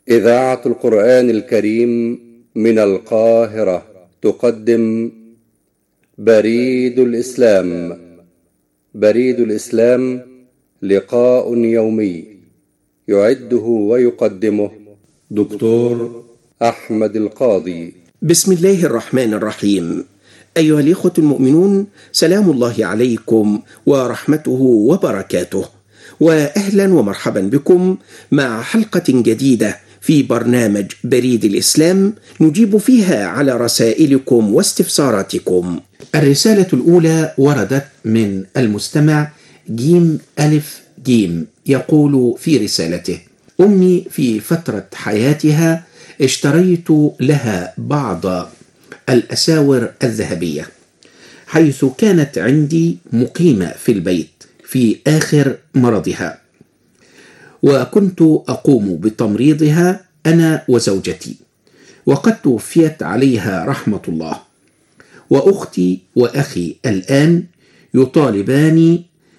إذاعة القرآن الكريم من القاهرة تقدم بريد الإسلام. بريد الإسلام لقاء يومي يعده ويقدمه دكتور أحمد القاضي. بسم الله الرحمن الرحيم. أيها الإخوة المؤمنون، سلام الله عليكم ورحمته وبركاته، وأهلا ومرحبا بكم مع حلقة جديدة في برنامج بريد الإسلام نجيب فيها على رسائلكم واستفساراتكم. الرسالة الأولى وردت من المستمع جيم ألف جيم، يقول في رسالته: أمي في فترة حياتها اشتريت لها بعض الأساور الذهبية، حيث كانت عندي مقيمة في البيت في آخر مرضها، وكنت أقوم بتمريضها أنا وزوجتي، وقد توفيت عليها رحمة الله، وأختي وأخي الآن يطالبان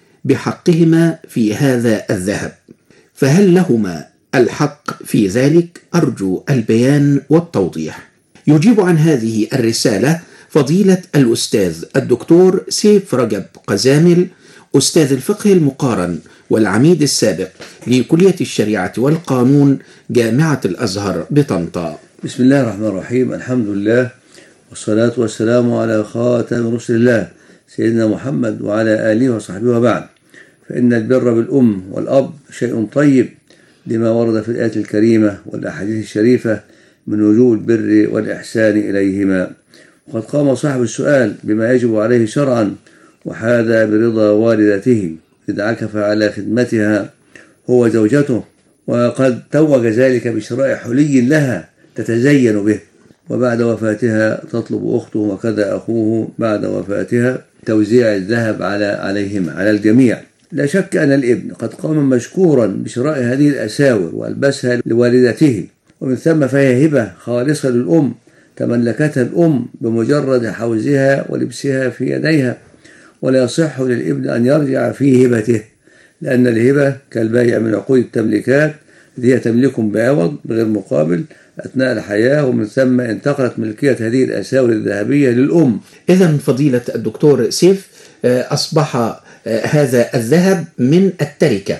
بحقهما في هذا الذهب، فهل لهما الحق في ذلك؟ أرجو البيان والتوضيح. يجيب عن هذه الرسالة فضيلة الأستاذ الدكتور سيف رجب قزامل، أستاذ الفقه المقارن والعميد السابق لكلية الشريعة والقانون جامعة الأزهر بطنطا. بسم الله الرحمن الرحيم. الحمد لله والصلاة والسلام على خاتم رسل الله سيدنا محمد وعلى آله وصحبه وبعد. فإن البر بالأم والأب شيء طيب لما ورد في الآيات الكريمة والأحاديث الشريفة من وجوب البر والإحسان إليهما. وقد قام صاحب السؤال بما يجب عليه شرعا وحاذى برضا والدته إذ عكف على خدمتها هو زوجته، وقد توج ذلك بشراء حلي لها تتزين به، وبعد وفاتها تطلب أخته وكذا أخوه بعد وفاتها توزيع الذهب عليهما على الجميع. لا شك أن الابن قد قام مشكورا بشراء هذه الأساور وألبسها لوالدته، ومن ثم فهي هبة خالصة للأم تملكتها الأم بمجرد حوزها ولبسها في يديها، ولا يصح للابن أن يرجع في هبته، لأن الهبة كالبيع من عقود التمليكات التي هي تملك بعوض بغير مقابل أثناء الحياة، ومن ثم انتقلت ملكية هذه الأساور الذهبية للأم. إذن فضيلة الدكتور سيف، أصبح هذا الذهب من التركة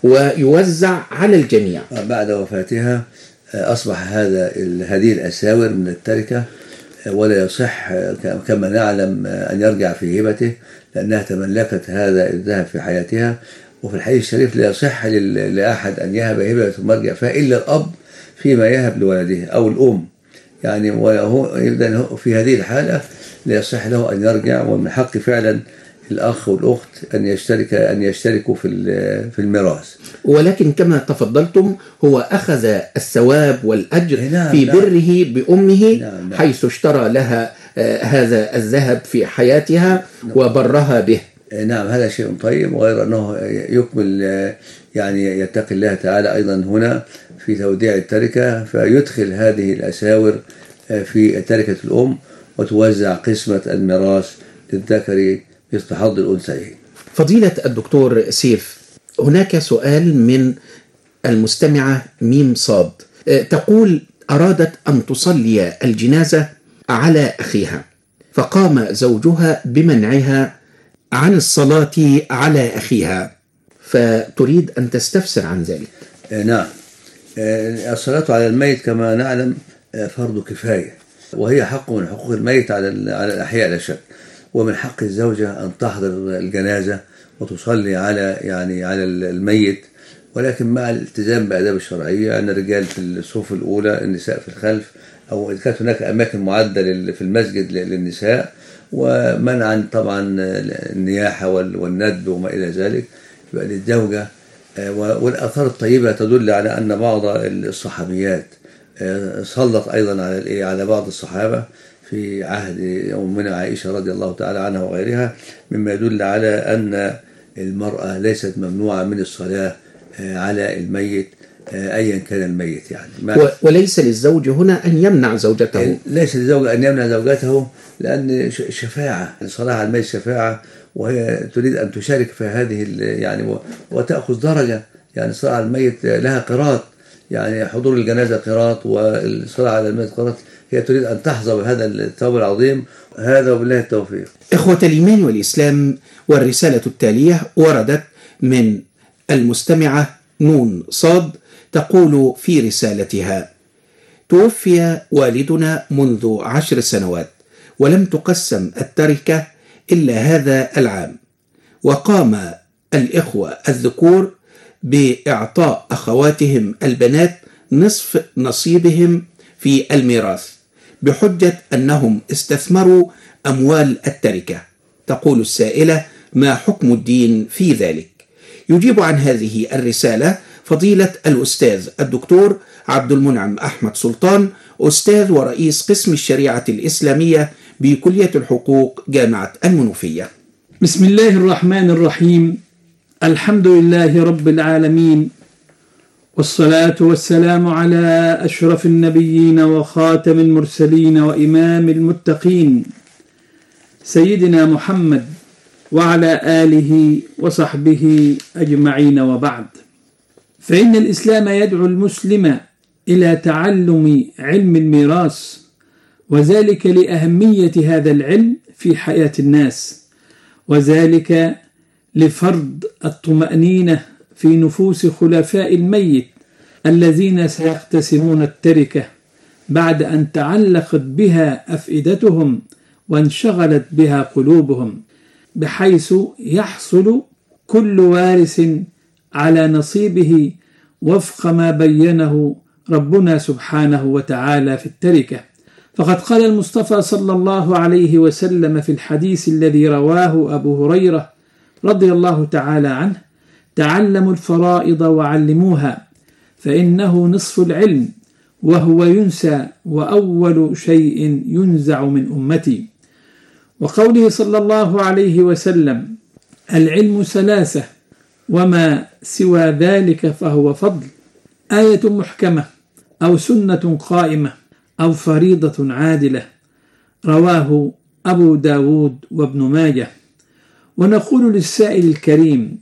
ويوزع على الجميع. بعد وفاتها أصبح هذه الأساور من التركة، ولا يصح كما نعلم أن يرجع في هبته، لأنها تملكت هذا الذهب في حياتها. وفي الحديث الشريف لا يصح لأحد أن يهب هبة ثم يرجع فيها إلا الأب فيما يهب لولده أو الأم، يعني في هذه الحالة لا يصح له أن يرجع، ومن حق فعلا الأخ والأخت أن يشتركوا في الميراث. ولكن كما تفضلتم هو أخذ الثواب والأجر في بره بأمه، حيث اشترى لها هذا الذهب في حياتها وبرها به. نعم، هذا شيء طيب، وغير أنه يكمل يعني يتقي الله تعالى أيضا هنا في توديع التركة، فيدخل هذه الأساور في تركة الأم وتوزع قسمة الميراث للذكر مثل حظ الأنثيين. فضيلة الدكتور سيف، هناك سؤال من المستمعة ميم صاد، تقول: أرادت أن تصلي الجنازة على أخيها، فقام زوجها بمنعها عن الصلاة على أخيها، فتريد أن تستفسر عن ذلك. نعم، الصلاة على الميت كما نعلم فرض كفاية، وهي حق من حقوق الميت على الأحياء لا شك، ومن حق الزوجة أن تحضر الجنازة وتصلي على الميت، ولكن مع الالتزام بآداب الشرعية، أن الرجال في الصف الأولى، النساء في الخلف، أو إذا كانت هناك أماكن معدة في المسجد للنساء، ومنعا طبعا النياحة والندب وما إلى ذلك يبقى للزوجة. والآثار الطيبة تدل على أن بعض الصحابيات صلت أيضا على بعض الصحابة في عهد أمنا عائشة رضي الله تعالى عنها وغيرها، مما يدل على أن المرأة ليست ممنوعة من الصلاة على الميت أيا كان الميت يعني. وليس للزوج هنا أن يمنع زوجته، ليس للزوج أن يمنع زوجته، لأن شفاعة، الصلاة على الميت شفاعة، وهي تريد أن تشارك في هذه يعني وتأخذ درجة، يعني الصلاة على الميت لها قراط، يعني حضور الجنازة قراط والصلاة على الميت قراط، هي تريد أن تحظى بهذا الثواب العظيم. هذا وبالله التوفيق. إخوة الإيمان والإسلام، والرسالة التالية وردت من المستمعة نون صاد، تقول في رسالتها: توفي والدنا منذ 10 سنوات، ولم تقسم التركة إلا هذا العام، وقام الإخوة الذكور بإعطاء أخواتهم البنات نصف نصيبهم في الميراث بحجة أنهم استثمروا أموال التركة. تقول السائلة: ما حكم الدين في ذلك؟ يجيب عن هذه الرسالة فضيلة الأستاذ الدكتور عبد المنعم أحمد سلطان، أستاذ ورئيس قسم الشريعة الإسلامية بكلية الحقوق جامعة المنوفية. بسم الله الرحمن الرحيم. الحمد لله رب العالمين، والصلاة والسلام على أشرف النبيين وخاتم المرسلين وإمام المتقين سيدنا محمد وعلى آله وصحبه أجمعين، وبعد. فإن الإسلام يدعو المسلم إلى تعلم علم الميراث، وذلك لأهمية هذا العلم في حياة الناس، وذلك لفرض الطمأنينة في نفوس خلفاء الميت الذين سيقتسمون التركة بعد أن تعلقت بها أفئدتهم وانشغلت بها قلوبهم، بحيث يحصل كل وارث على نصيبه وفق ما بينه ربنا سبحانه وتعالى في التركة. فقد قال المصطفى صلى الله عليه وسلم في الحديث الذي رواه أبو هريرة رضي الله تعالى عنه: تعلموا الفرائض وعلموها، فإنه نصف العلم وهو ينسى وأول شيء ينزع من أمتي. وقوله صلى الله عليه وسلم: العلم 3 وما سوى ذلك فهو فضل، آية محكمة أو سنة قائمة أو فريضة عادلة، رواه أبو داود وابن ماجه. ونقول للسائل الكريم: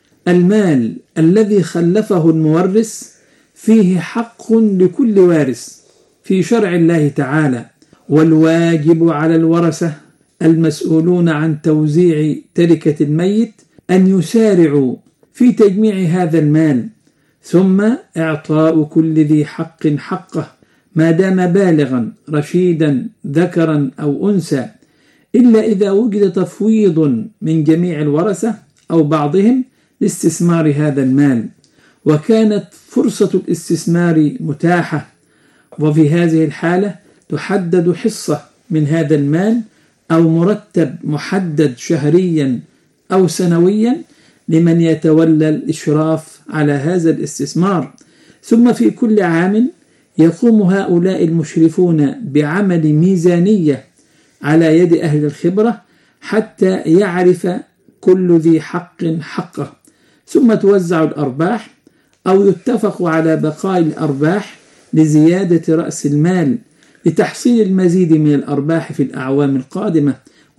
المال الذي خلفه المورث فيه حق لكل وارث في شرع الله تعالى، والواجب على الورثة المسؤولون عن توزيع تركة الميت أن يسارعوا في تجميع هذا المال، ثم إعطاء كل ذي حق حقه ما دام بالغا رشيدا ذكرا أو أنثى، إلا إذا وجد تفويض من جميع الورثة أو بعضهم لاستثمار هذا المال، وكانت فرصة الاستثمار متاحة، وفي هذه الحالة تحدد حصة من هذا المال أو مرتب محدد شهريا أو سنويا لمن يتولى الإشراف على هذا الاستثمار. ثم في كل عام يقوم هؤلاء المشرفون بعمل ميزانية على يد أهل الخبرة حتى يعرف كل ذي حق حقه، ثم توزع الأرباح أو يتفق على بقاء الأرباح لزيادة رأس المال لتحصيل المزيد من الأرباح في الأعوام القادمة،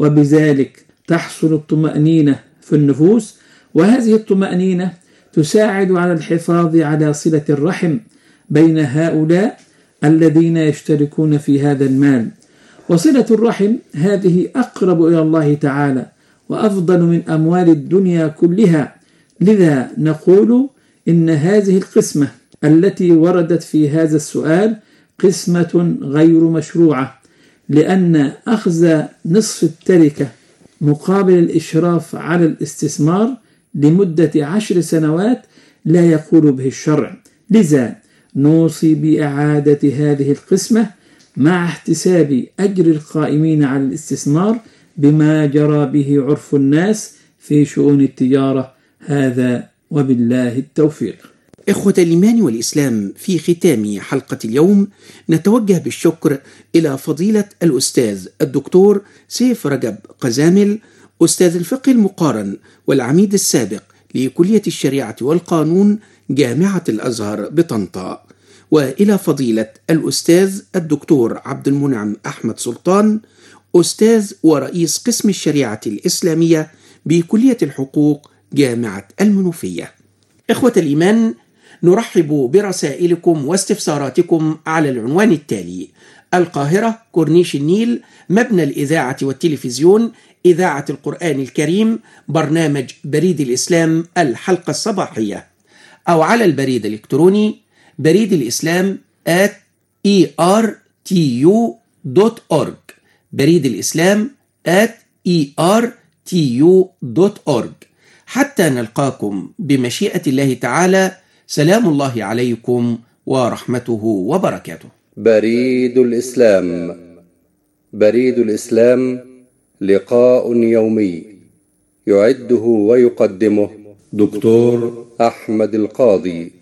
وبذلك تحصل الطمأنينة في النفوس. وهذه الطمأنينة تساعد على الحفاظ على صلة الرحم بين هؤلاء الذين يشتركون في هذا المال. وصلة الرحم هذه أقرب إلى الله تعالى وأفضل من أموال الدنيا كلها، لذا نقول إن هذه القسمة التي وردت في هذا السؤال قسمة غير مشروعة، لأن أخذ نصف التركة مقابل الإشراف على الاستثمار لمدة 10 سنوات لا يقول به الشرع. لذا نوصي بإعادة هذه القسمة مع احتساب أجر القائمين على الاستثمار بما جرى به عرف الناس في شؤون التجارة. هذا وبالله التوفيق. إخوة الإيمان والإسلام، في ختام حلقة اليوم نتوجه بالشكر إلى فضيلة الأستاذ الدكتور سيف رجب قزامل، أستاذ الفقه المقارن والعميد السابق لكلية الشريعة والقانون جامعة الأزهر بطنطا، وإلى فضيلة الأستاذ الدكتور عبد المنعم أحمد سلطان، أستاذ ورئيس قسم الشريعة الإسلامية بكلية الحقوق جامعة المنوفية. إخوة الإيمان، نرحب برسائلكم واستفساراتكم على العنوان التالي: القاهرة، كورنيش النيل، مبنى الإذاعة والتلفزيون، إذاعة القرآن الكريم، برنامج بريد الإسلام الحلقة الصباحية. أو على البريد الإلكتروني بريد الإسلام @ertu.org، بريد الإسلام @ertu.org. حتى نلقاكم بمشيئة الله تعالى، سلام الله عليكم ورحمته وبركاته. بريد الإسلام. بريد الإسلام لقاء يومي يعده ويقدمه دكتور أحمد القاضي.